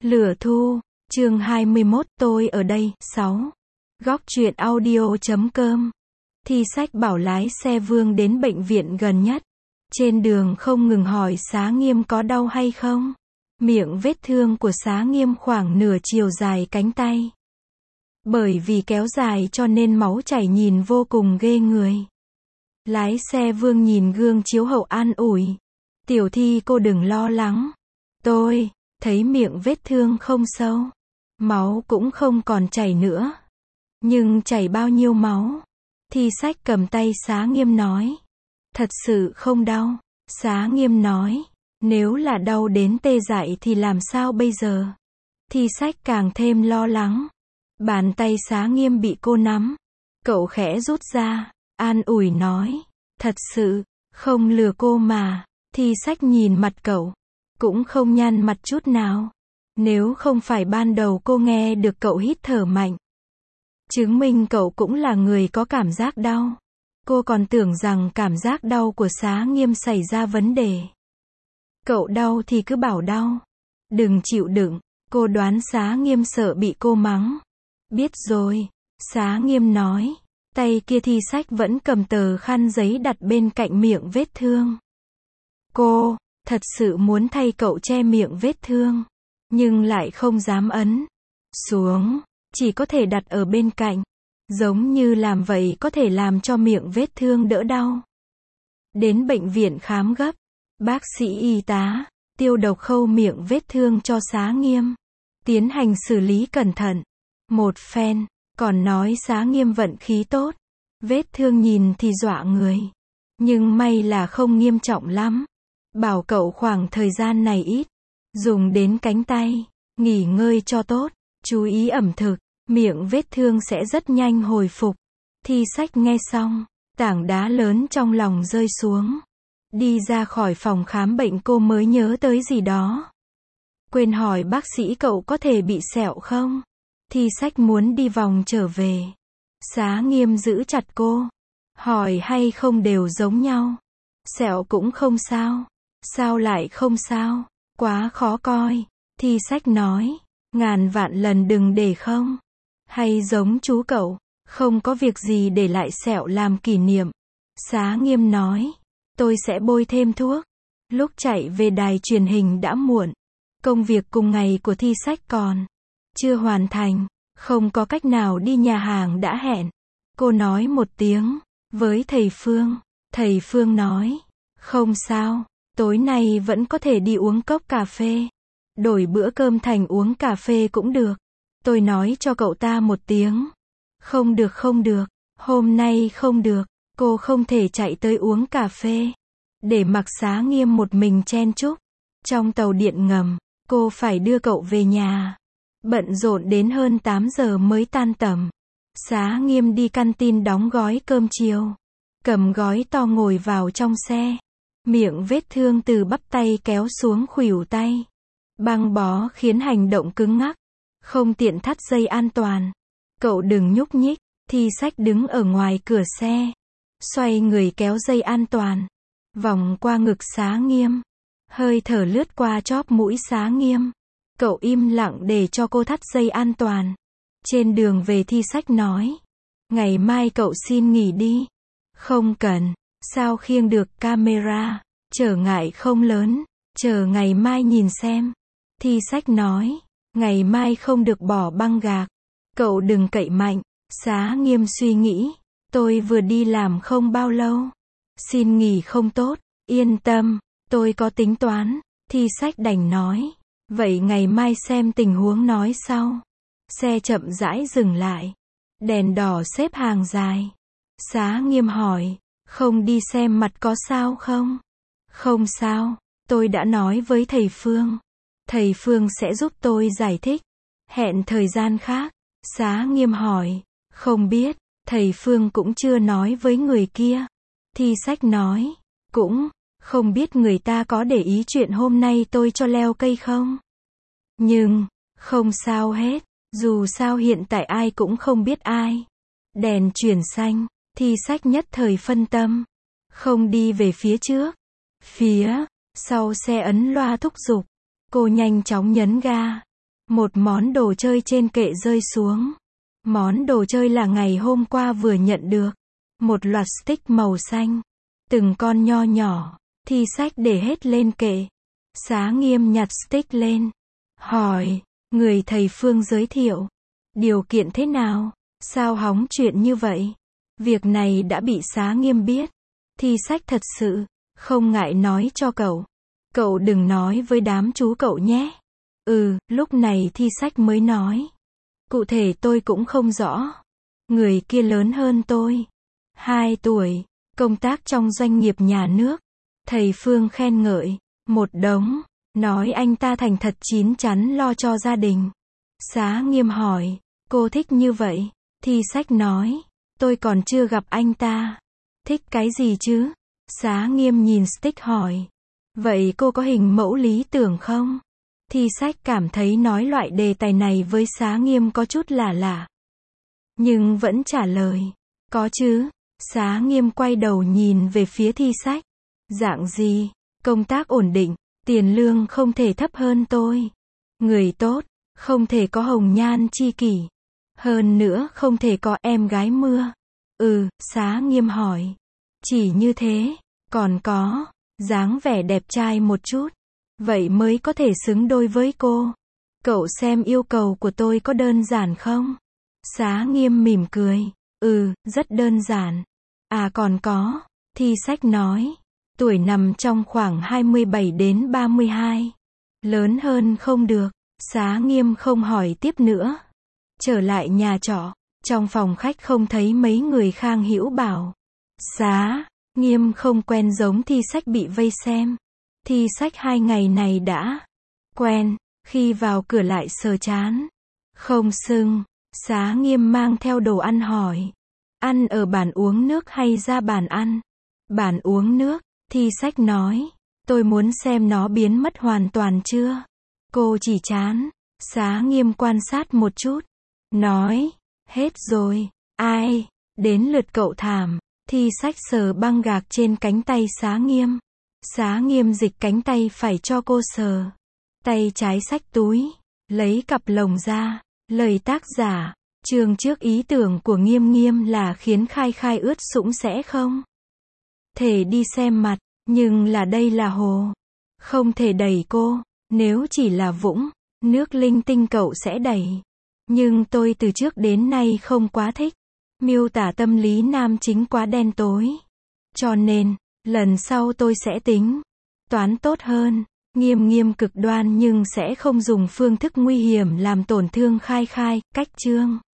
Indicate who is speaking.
Speaker 1: Lửa thu, chương 21, tôi ở đây, 6. Góc truyện audio.com. Thi sách bảo lái xe Vương đến bệnh viện gần nhất. Trên đường không ngừng hỏi Xá Nghiêm có đau hay không. Miệng vết thương của Xá Nghiêm khoảng nửa chiều dài cánh tay. Bởi vì kéo dài cho nên máu chảy nhìn vô cùng ghê người. Lái xe Vương nhìn gương chiếu hậu an ủi. Tiểu Thi cô đừng lo lắng. Tôi thấy miệng vết thương không sâu. Máu cũng không còn chảy nữa. Nhưng chảy bao nhiêu máu? Thi sách cầm tay Xá Nghiêm nói. Thật sự không đau. Xá Nghiêm nói. Nếu là đau đến tê dại thì làm sao bây giờ? Thi sách càng thêm lo lắng. Bàn tay Xá Nghiêm bị cô nắm. Cậu khẽ rút ra, an ủi nói. Thật sự, không lừa cô mà. Thi sách nhìn mặt cậu. Cũng không nhăn mặt chút nào. Nếu không phải ban đầu cô nghe được cậu hít thở mạnh. Chứng minh cậu cũng là người có cảm giác đau. Cô còn tưởng rằng cảm giác đau của Xá Nghiêm xảy ra vấn đề. Cậu đau thì cứ bảo đau. Đừng chịu đựng. Cô đoán Xá Nghiêm sợ bị cô mắng. Biết rồi. Xá Nghiêm nói. Tay kia Thi sách vẫn cầm tờ khăn giấy đặt bên cạnh miệng vết thương. Cô thật sự muốn thay cậu che miệng vết thương. Nhưng lại không dám ấn xuống. Chỉ có thể đặt ở bên cạnh. Giống như làm vậy có thể làm cho miệng vết thương đỡ đau. Đến bệnh viện khám gấp. Bác sĩ y tá tiêu độc khâu miệng vết thương cho Xá Nghiêm. Tiến hành xử lý cẩn thận. Một phen. Còn nói Xá Nghiêm vận khí tốt. Vết thương nhìn thì dọa người. Nhưng may là không nghiêm trọng lắm. Bảo cậu khoảng thời gian này ít. Dùng đến cánh tay. Nghỉ ngơi cho tốt. Chú ý ẩm thực. Miệng vết thương sẽ rất nhanh hồi phục. Thi sách nghe xong. Tảng đá lớn trong lòng rơi xuống. Đi ra khỏi phòng khám bệnh cô mới nhớ tới gì đó. Quên hỏi bác sĩ cậu có thể bị sẹo không? Thi sách muốn đi vòng trở về. Xá Nghiêm giữ chặt cô. Hỏi hay không đều giống nhau. Sẹo cũng không sao. Sao lại không sao? Quá khó coi. Thi sách nói. Ngàn vạn lần đừng để không. Hay giống chú cậu. Không có việc gì để lại sẹo làm kỷ niệm. Xá Nghiêm nói. Tôi sẽ bôi thêm thuốc. Lúc chạy về đài truyền hình đã muộn. Công việc cùng ngày của Thi sách còn chưa hoàn thành. Không có cách nào đi nhà hàng đã hẹn. Cô nói một tiếng với thầy Phương. Thầy Phương nói. Không sao. Tối nay vẫn có thể đi uống cốc cà phê. Đổi bữa cơm thành uống cà phê cũng được. Tôi nói cho cậu ta một tiếng. Không được không được. Hôm nay không được. Cô không thể chạy tới uống cà phê. Để mặc Xá Nghiêm một mình chen chúc. Trong tàu điện ngầm. Cô phải đưa cậu về nhà. Bận rộn đến hơn 8 giờ mới tan tầm. Xá Nghiêm đi canteen đóng gói cơm chiều. Cầm gói to ngồi vào trong xe. Miệng vết thương từ bắp tay kéo xuống khuỷu tay. Băng bó khiến hành động cứng ngắc. Không tiện thắt dây an toàn. Cậu đừng nhúc nhích. Thi sách đứng ở ngoài cửa xe. Xoay người kéo dây an toàn. Vòng qua ngực Xá Nghiêm. Hơi thở lướt qua chóp mũi Xá Nghiêm. Cậu im lặng để cho cô thắt dây an toàn. Trên đường về Thi sách nói. Ngày mai cậu xin nghỉ đi. Không cần. Sao khiêng được camera. Trở ngại không lớn. Chờ ngày mai nhìn xem. Thi sách nói. Ngày mai không được bỏ băng gạc. Cậu đừng cậy mạnh. Xá Nghiêm suy nghĩ. Tôi vừa đi làm không bao lâu. Xin nghỉ không tốt. Yên tâm. Tôi có tính toán. Thi sách đành nói. Vậy ngày mai xem tình huống nói sau. Xe chậm rãi dừng lại. Đèn đỏ xếp hàng dài. Xá Nghiêm hỏi. Không đi xem mặt có sao không? Không sao. Tôi đã nói với thầy Phương. Thầy Phương sẽ giúp tôi giải thích. Hẹn thời gian khác. Xá Nghiêm hỏi. Không biết. Thầy Phương cũng chưa nói với người kia. Thi sách nói. Cũng không biết người ta có để ý chuyện hôm nay tôi cho leo cây không? Nhưng không sao hết. Dù sao hiện tại ai cũng không biết ai. Đèn chuyển xanh. Thi sách nhất thời phân tâm. Không đi về phía trước. Phía sau xe ấn loa thúc giục. Cô nhanh chóng nhấn ga. Một món đồ chơi trên kệ rơi xuống. Món đồ chơi là ngày hôm qua vừa nhận được. Một loạt stick màu xanh. Từng con nho nhỏ. Thi sách để hết lên kệ. Xá Nghiêm nhặt stick lên. Hỏi. Người thầy Phương giới thiệu. Điều kiện thế nào? Sao hóng chuyện như vậy? Việc này đã bị Xá Nghiêm biết. Thi sách thật sự. Không ngại nói cho cậu. Cậu đừng nói với đám chú cậu nhé. Lúc này Thi sách mới nói. Cụ thể tôi cũng không rõ. Người kia lớn hơn tôi. 2 tuổi. Công tác trong doanh nghiệp nhà nước. Thầy Phương khen ngợi. Một đống. Nói anh ta thành thật chín chắn lo cho gia đình. Xá Nghiêm hỏi. Cô thích như vậy? Thi sách nói. Tôi còn chưa gặp anh ta. Thích cái gì chứ? Xá Nghiêm nhìn stick hỏi. Vậy cô có hình mẫu lý tưởng không? Thi sách cảm thấy nói loại đề tài này với Xá Nghiêm có chút lạ lạ. Nhưng vẫn trả lời. Có chứ. Xá Nghiêm quay đầu nhìn về phía Thi sách. Dạng gì? Công tác ổn định. Tiền lương không thể thấp hơn tôi. Người tốt. Không thể có hồng nhan chi kỷ. Hơn nữa không thể có em gái mưa. Xá Nghiêm hỏi. Chỉ như thế. Còn có. Dáng vẻ đẹp trai một chút. Vậy mới có thể xứng đôi với cô. Cậu xem yêu cầu của tôi có đơn giản không? Xá Nghiêm mỉm cười. Rất đơn giản. À còn có. Thi sách nói. Tuổi nằm trong khoảng 27 đến 32. Lớn hơn không được. Xá Nghiêm không hỏi tiếp nữa. Trở lại nhà trọ. Trong phòng khách không thấy mấy người Khang Hữu Bảo. Xá Nghiêm không quen giống Thi sách bị vây xem. Thi sách 2 ngày này đã quen. Khi vào cửa lại sờ chán. Không sưng. Xá Nghiêm mang theo đồ ăn hỏi. Ăn ở bàn uống nước hay ra bàn ăn? Bàn uống nước. Thi sách nói. Tôi muốn xem nó biến mất hoàn toàn chưa. Cô chỉ chán. Xá Nghiêm quan sát một chút. Nói. Hết rồi. Ai? Đến lượt cậu Thảm. Thi sách sờ băng gạc trên cánh tay Xá Nghiêm. Xá Nghiêm dịch cánh tay phải cho cô sờ. Tay trái xách túi. Lấy cặp lồng ra. Lời tác giả. Chương trước ý tưởng của Nghiêm Nghiêm là khiến Khai Khai ướt sũng sẽ không thể đi xem mặt. Nhưng là đây là hồ. Không thể đẩy cô. Nếu chỉ là vũng nước linh tinh cậu sẽ đẩy. Nhưng tôi từ trước đến nay không quá thích miêu tả tâm lý nam chính quá đen tối. Cho nên, lần sau tôi sẽ tính toán tốt hơn. Nghiêm Nghiêm cực đoan nhưng sẽ không dùng phương thức nguy hiểm làm tổn thương Khai Khai. Cách chương